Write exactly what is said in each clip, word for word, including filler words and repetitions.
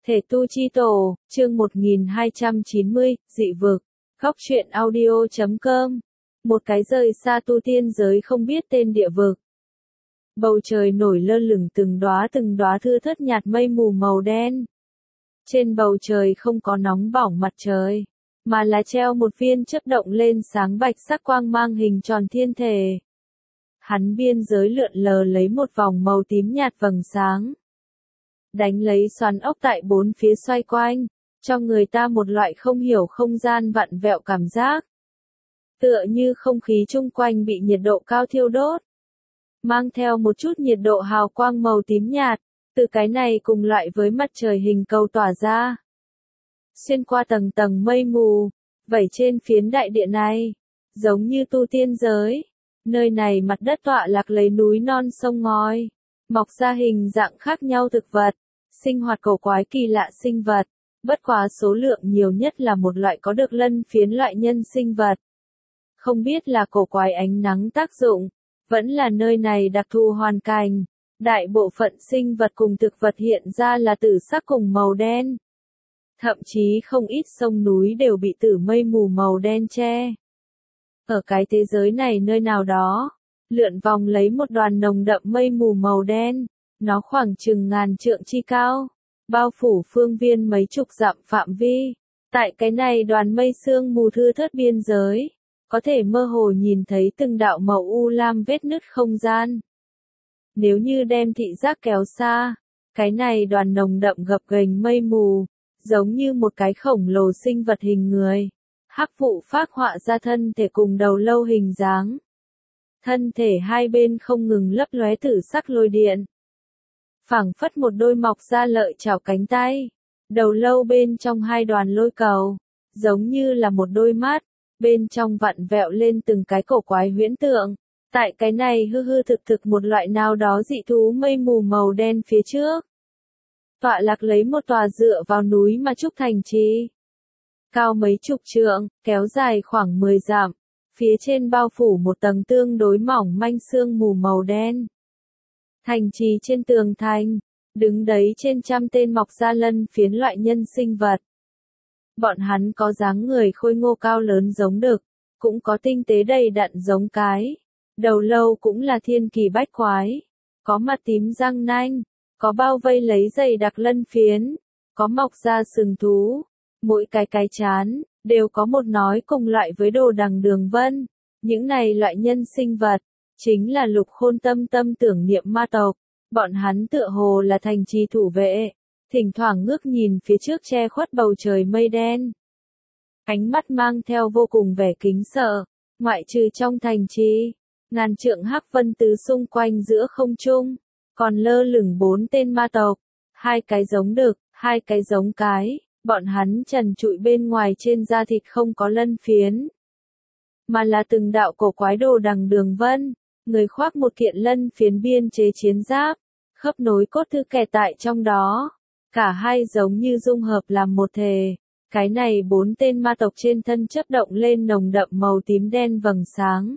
Thể tu chi tổ, chương một nghìn hai trăm chín mươi, dị vực, góc truyện audio chấm com. Một cái rời xa tu tiên giới không biết tên địa vực. Bầu trời nổi lơ lửng từng đóa từng đóa thưa thớt nhạt mây mù màu đen. Trên bầu trời không có nóng bỏng mặt trời, mà là treo một viên chớp động lên sáng bạch sắc quang mang hình tròn thiên thể. Hắn biên giới lượn lờ lấy một vòng màu tím nhạt vầng sáng. Đánh lấy xoắn ốc tại bốn phía xoay quanh, cho người ta một loại không hiểu không gian vặn vẹo cảm giác. Tựa như không khí chung quanh bị nhiệt độ cao thiêu đốt. Mang theo một chút nhiệt độ hào quang màu tím nhạt, từ cái này cùng loại với mặt trời hình cầu tỏa ra. Xuyên qua tầng tầng mây mù, vẩy trên phiến đại địa này, giống như tu tiên giới. Nơi này mặt đất tọa lạc lấy núi non sông ngòi, mọc ra hình dạng khác nhau thực vật, sinh hoạt cổ quái kỳ lạ sinh vật, bất quá số lượng nhiều nhất là một loại có được lân phiến loại nhân sinh vật. Không biết là cổ quái ánh nắng tác dụng, vẫn là nơi này đặc thù hoàn cảnh, đại bộ phận sinh vật cùng thực vật hiện ra là tử sắc cùng màu đen. Thậm chí không ít sông núi đều bị tử mây mù màu đen che. Ở cái thế giới này nơi nào đó, lượn vòng lấy một đoàn nồng đậm mây mù màu đen, nó khoảng chừng ngàn trượng chi cao, bao phủ phương viên mấy chục dặm phạm vi. Tại cái này đoàn mây sương mù thưa thớt biên giới, có thể mơ hồ nhìn thấy từng đạo màu u lam vết nứt không gian. Nếu như đem thị giác kéo xa, cái này đoàn nồng đậm gập ghềnh mây mù, giống như một cái khổng lồ sinh vật hình người. Hắc vụ phác họa ra thân thể cùng đầu lâu hình dáng. Thân thể hai bên không ngừng lấp lóe tử sắc lôi điện. Phảng phất một đôi mọc ra lợi chảo cánh tay. Đầu lâu bên trong hai đoàn lôi cầu, giống như là một đôi mắt, bên trong vặn vẹo lên từng cái cổ quái huyễn tượng. Tại cái này hư hư thực thực một loại nào đó dị thú mây mù màu đen phía trước. Tọa lạc lấy một tòa dựa vào núi mà trúc thành trì. Cao mấy chục trượng, kéo dài khoảng mười dặm, phía trên bao phủ một tầng tương đối mỏng manh sương mù màu đen. Thành trì trên tường thành, đứng đấy trên trăm tên mọc ra lân phiến loại nhân sinh vật. Bọn hắn có dáng người khôi ngô cao lớn giống đực, cũng có tinh tế đầy đặn giống cái, đầu lâu cũng là thiên kỳ bách quái, có mặt tím răng nanh, có bao vây lấy dày đặc lân phiến, có mọc ra sừng thú. Mỗi cái cái chán, đều có một nói cùng loại với đồ đằng đường vân. Những này loại nhân sinh vật, chính là Lục Khôn tâm tâm tưởng niệm ma tộc. Bọn hắn tựa hồ là thành trì thủ vệ, thỉnh thoảng ngước nhìn phía trước che khuất bầu trời mây đen. Ánh mắt mang theo vô cùng vẻ kính sợ, ngoại trừ trong thành trì, ngàn trượng hắc vân tứ xung quanh giữa không trung, còn lơ lửng bốn tên ma tộc, hai cái giống đực, hai cái giống cái. Bọn hắn trần trụi bên ngoài trên da thịt không có lân phiến, mà là từng đạo cổ quái đồ đằng đường vân, người khoác một kiện lân phiến biên chế chiến giáp, khớp nối cốt thư kẻ tại trong đó, cả hai giống như dung hợp làm một thể. Cái này bốn tên ma tộc trên thân chớp động lên nồng đậm màu tím đen vầng sáng,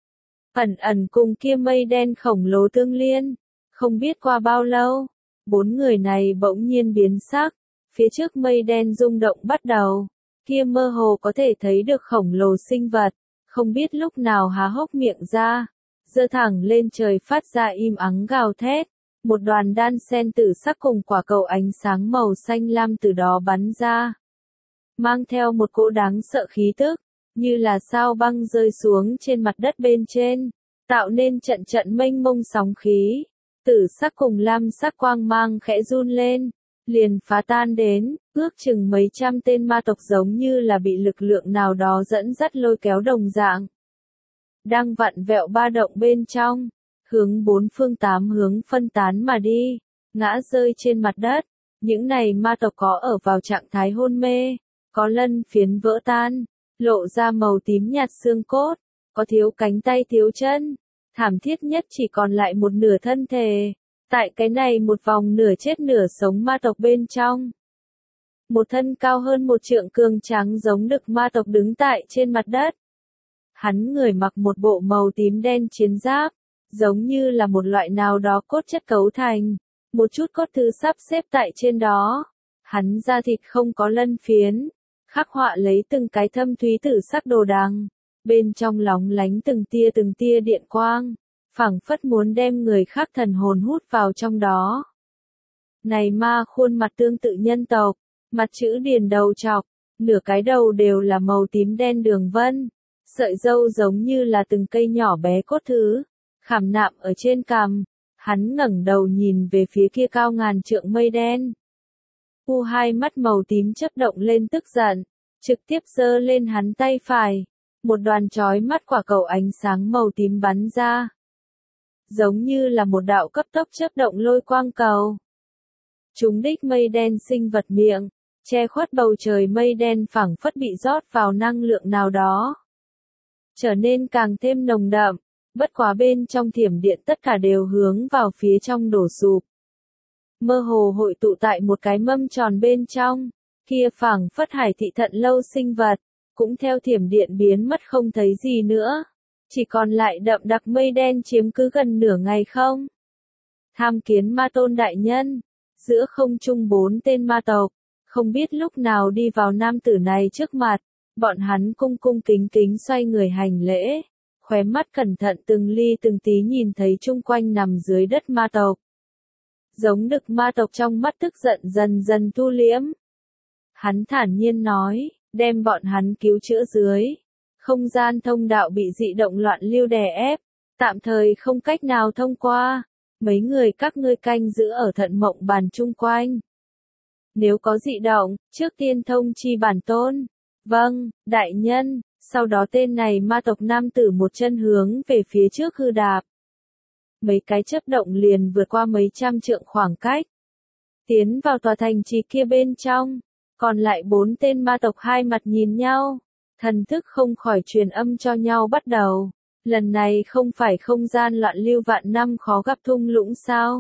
ẩn ẩn cùng kia mây đen khổng lồ tương liên. Không biết qua bao lâu, bốn người này bỗng nhiên biến sắc. Phía trước mây đen rung động bắt đầu, kia mơ hồ có thể thấy được khổng lồ sinh vật, không biết lúc nào há hốc miệng ra, giơ thẳng lên trời phát ra im ắng gào thét, một đoàn đan sen tử sắc cùng quả cầu ánh sáng màu xanh lam từ đó bắn ra, mang theo một cỗ đáng sợ khí tức, như là sao băng rơi xuống trên mặt đất bên trên, tạo nên trận trận mênh mông sóng khí, tử sắc cùng lam sắc quang mang khẽ run lên. Liền phá tan đến, ước chừng mấy trăm tên ma tộc giống như là bị lực lượng nào đó dẫn dắt lôi kéo đồng dạng. Đang vặn vẹo ba động bên trong, hướng bốn phương tám hướng phân tán mà đi, ngã rơi trên mặt đất. Những này ma tộc có ở vào trạng thái hôn mê, có lân phiến vỡ tan, lộ ra màu tím nhạt xương cốt, có thiếu cánh tay thiếu chân, thảm thiết nhất chỉ còn lại một nửa thân thể. Tại cái này một vòng nửa chết nửa sống ma tộc bên trong. Một thân cao hơn một trượng cường tráng giống đực ma tộc đứng tại trên mặt đất. Hắn người mặc một bộ màu tím đen chiến giáp, giống như là một loại nào đó cốt chất cấu thành, một chút cốt thứ sắp xếp tại trên đó. Hắn da thịt không có lân phiến, khắc họa lấy từng cái thâm thúy tử sắc đồ đằng, bên trong lóng lánh từng tia từng tia điện quang, phảng phất muốn đem người khác thần hồn hút vào trong đó. Này ma khuôn mặt tương tự nhân tộc, mặt chữ điền đầu trọc, nửa cái đầu đều là màu tím đen đường vân, sợi râu giống như là từng cây nhỏ bé cốt thứ, khảm nạm ở trên cằm. Hắn ngẩng đầu nhìn về phía kia cao ngàn trượng mây đen. U hai mắt màu tím chớp động lên tức giận, trực tiếp giơ lên hắn tay phải, một đoàn chói mắt quả cầu ánh sáng màu tím bắn ra, giống như là một đạo cấp tốc chớp động lôi quang cầu. Chúng đích mây đen sinh vật miệng, che khuất bầu trời mây đen phảng phất bị rót vào năng lượng nào đó, trở nên càng thêm nồng đậm, bất quá bên trong thiểm điện tất cả đều hướng vào phía trong đổ sụp. Mơ hồ hội tụ tại một cái mâm tròn bên trong, kia phảng phất hải thị thận lâu sinh vật, cũng theo thiểm điện biến mất không thấy gì nữa, chỉ còn lại đậm đặc mây đen chiếm cứ gần nửa ngày không. Tham kiến ma tôn đại nhân, giữa không trung bốn tên ma tộc, không biết lúc nào đi vào nam tử này trước mặt, bọn hắn cung cung kính kính xoay người hành lễ, khóe mắt cẩn thận từng ly từng tí nhìn thấy chung quanh nằm dưới đất ma tộc. Giống đực ma tộc trong mắt tức giận dần dần thu liễm. Hắn thản nhiên nói, đem bọn hắn cứu chữa dưới. Không gian thông đạo bị dị động loạn lưu đè ép, tạm thời không cách nào thông qua. Mấy người các ngươi canh giữ ở thận mộng bàn chung quanh. Nếu có dị động, trước tiên thông chi bản tôn. Vâng, đại nhân. Sau đó tên này ma tộc nam tử một chân hướng về phía trước hư đạp. Mấy cái chớp động liền vượt qua mấy trăm trượng khoảng cách. Tiến vào tòa thành trì kia bên trong. Còn lại bốn tên ma tộc hai mặt nhìn nhau. Thần thức không khỏi truyền âm cho nhau bắt đầu. Lần này không phải không gian loạn lưu vạn năm khó gặp thung lũng sao?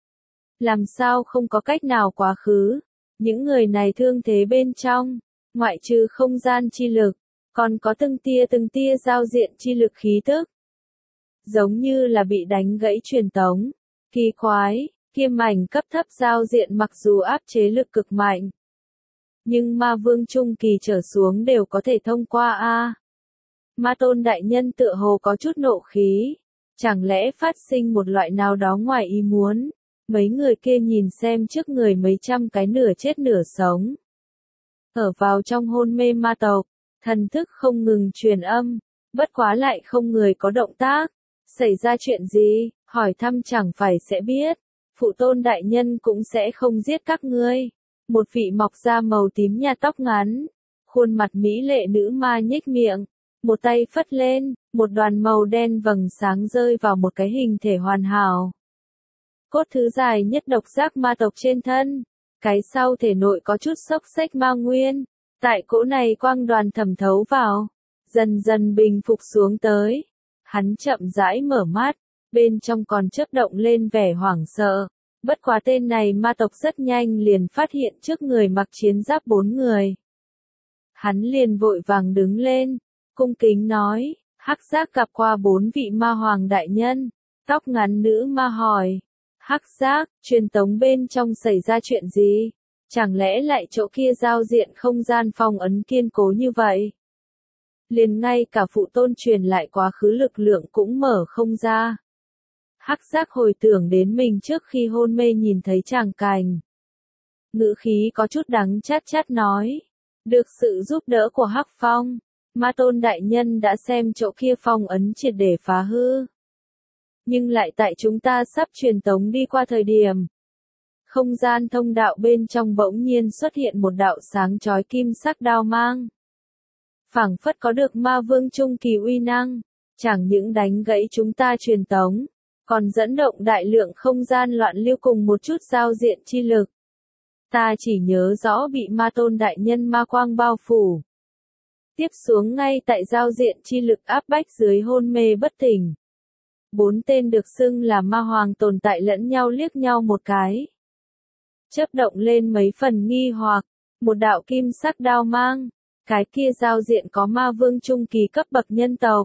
Làm sao không có cách nào quá khứ? Những người này thương thế bên trong, ngoại trừ không gian chi lực, còn có từng tia từng tia giao diện chi lực khí tức. Giống như là bị đánh gãy truyền tống. Kỳ quái, kia mảnh cấp thấp giao diện mặc dù áp chế lực cực mạnh. Nhưng ma vương trung kỳ trở xuống đều có thể thông qua a. Ma tôn đại nhân tựa hồ có chút nộ khí. Chẳng lẽ phát sinh một loại nào đó ngoài ý muốn. Mấy người kia nhìn xem trước người mấy trăm cái nửa chết nửa sống. Ở vào trong hôn mê ma tộc, thần thức không ngừng truyền âm, bất quá lại không người có động tác. Xảy ra chuyện gì, hỏi thăm chẳng phải sẽ biết. Phụ tôn đại nhân cũng sẽ không giết các ngươi. Một vị mọc da màu tím nhà tóc ngắn, khuôn mặt mỹ lệ nữ ma nhếch miệng, một tay phất lên, một đoàn màu đen vầng sáng rơi vào một cái hình thể hoàn hảo. Cốt thứ dài nhất độc giác ma tộc trên thân, cái sau thể nội có chút xốc xếch ma nguyên, tại cỗ này quang đoàn thẩm thấu vào, dần dần bình phục xuống tới. Hắn chậm rãi mở mắt, bên trong còn chớp động lên vẻ hoảng sợ. Bất quá tên này ma tộc rất nhanh liền phát hiện trước người mặc chiến giáp bốn người. Hắn liền vội vàng đứng lên, cung kính nói, Hắc Giác gặp qua bốn vị ma hoàng đại nhân. Tóc ngắn nữ ma hỏi, Hắc Giác, truyền tống bên trong xảy ra chuyện gì? Chẳng lẽ lại chỗ kia giao diện không gian phong ấn kiên cố như vậy? Liền ngay cả phụ tôn truyền lại quá khứ lực lượng cũng mở không ra. Hắc Giác hồi tưởng đến mình trước khi hôn mê nhìn thấy tràng cảnh. Ngữ khí có chút đắng chát chát nói. Được sự giúp đỡ của Hắc Phong, ma tôn đại nhân đã xem chỗ kia phong ấn triệt để phá hư. Nhưng lại tại chúng ta sắp truyền tống đi qua thời điểm. Không gian thông đạo bên trong bỗng nhiên xuất hiện một đạo sáng chói kim sắc đao mang. Phảng phất có được ma vương trung kỳ uy năng, chẳng những đánh gãy chúng ta truyền tống, còn dẫn động đại lượng không gian loạn lưu cùng một chút giao diện chi lực. Ta chỉ nhớ rõ bị ma tôn đại nhân ma quang bao phủ. Tiếp xuống ngay tại giao diện chi lực áp bách dưới hôn mê bất tỉnh. Bốn tên được xưng là ma hoàng tồn tại lẫn nhau liếc nhau một cái. Chớp động lên mấy phần nghi hoặc, một đạo kim sắc đao mang, cái kia giao diện có ma vương trung kỳ cấp bậc nhân tộc.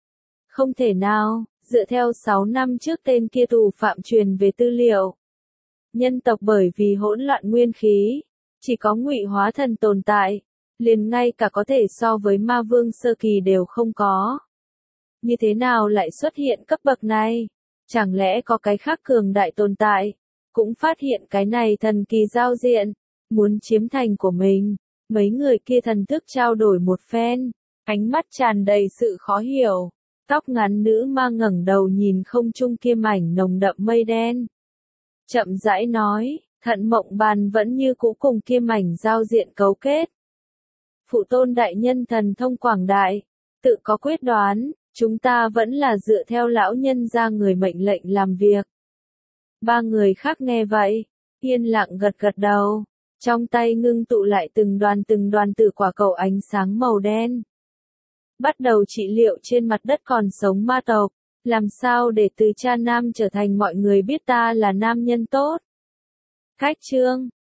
Không thể nào, dựa theo sáu năm trước tên kia tù phạm truyền về tư liệu. Nhân tộc bởi vì hỗn loạn nguyên khí, Chỉ có ngụy hóa thần tồn tại, liền ngay cả có thể so với ma vương sơ kỳ đều không có. Như thế nào lại xuất hiện cấp bậc này? Chẳng lẽ có cái khác cường đại tồn tại, cũng phát hiện cái này thần kỳ giao diện, muốn chiếm thành của mình. Mấy người kia thần thức trao đổi một phen, ánh mắt tràn đầy sự khó hiểu. Tóc ngắn nữ ma ngẩng đầu nhìn không trung kia mảnh nồng đậm mây đen. Chậm rãi nói, Thận Mộng Bàn vẫn như cũ cùng kia mảnh giao diện cấu kết. Phụ tôn đại nhân thần thông quảng đại, tự có quyết đoán, chúng ta vẫn là dựa theo lão nhân ra người mệnh lệnh làm việc. Ba người khác nghe vậy, yên lặng gật gật đầu, trong tay ngưng tụ lại từng đoàn từng đoàn từ quả cầu ánh sáng màu đen. Bắt đầu trị liệu trên mặt đất còn sống ma tộc, làm sao để từ cha nam trở thành mọi người biết ta là nam nhân tốt. Khách chương